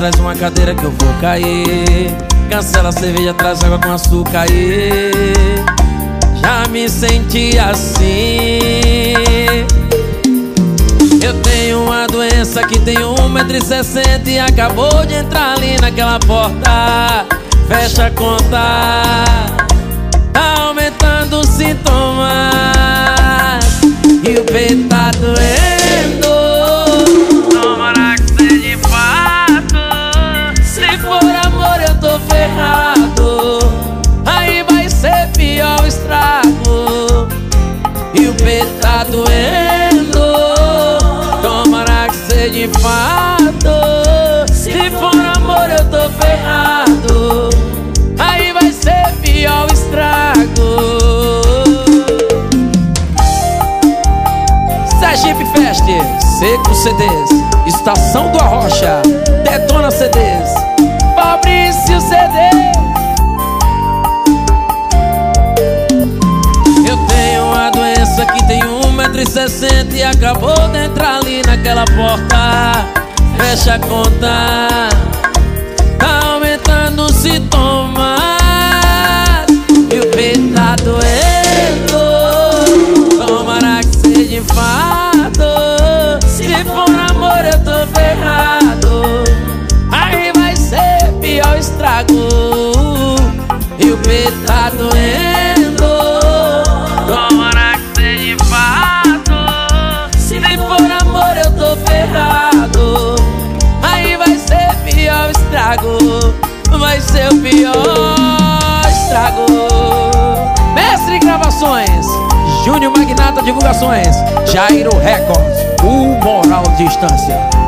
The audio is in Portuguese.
traz uma cadeira que eu vou cair. Cancela a cerveja, traz água com açúcar aí. Já me senti assim. Eu tenho uma doença que tem 1,60 m e acabou de entrar ali naquela porta. Fecha a conta, tá aumentando os sintomas e o peito tá doendo. Tomara que seja de fato. Se for amor eu tô ferrado, aí vai ser pior o estrago e o peito tá doendo. Tomara que seja de fato. Se for amor eu tô ferrado, aí vai ser pior o estrago. Sergipe Fest, Seco CDs, Estação do Arrocha, Detona CDs, Fabrício CD. Eu tenho uma doença que tem 1,60 m e acabou de entrar ali naquela porta. Fecha a conta, tá aumentando os sintomas e o peito tá doendo. Tomara que seja de fato. Se for amor eu tô ferrado, aí vai ser pior o estrago e o peito tá doendo. Tomara que seja de fato. Se for amor eu tô ferrado, aí vai ser pior o estrago. Vai ser o pior estrago. Mestre Gravações, Júnior Magnata Divulgações, Jairo Records, o Moral Distância.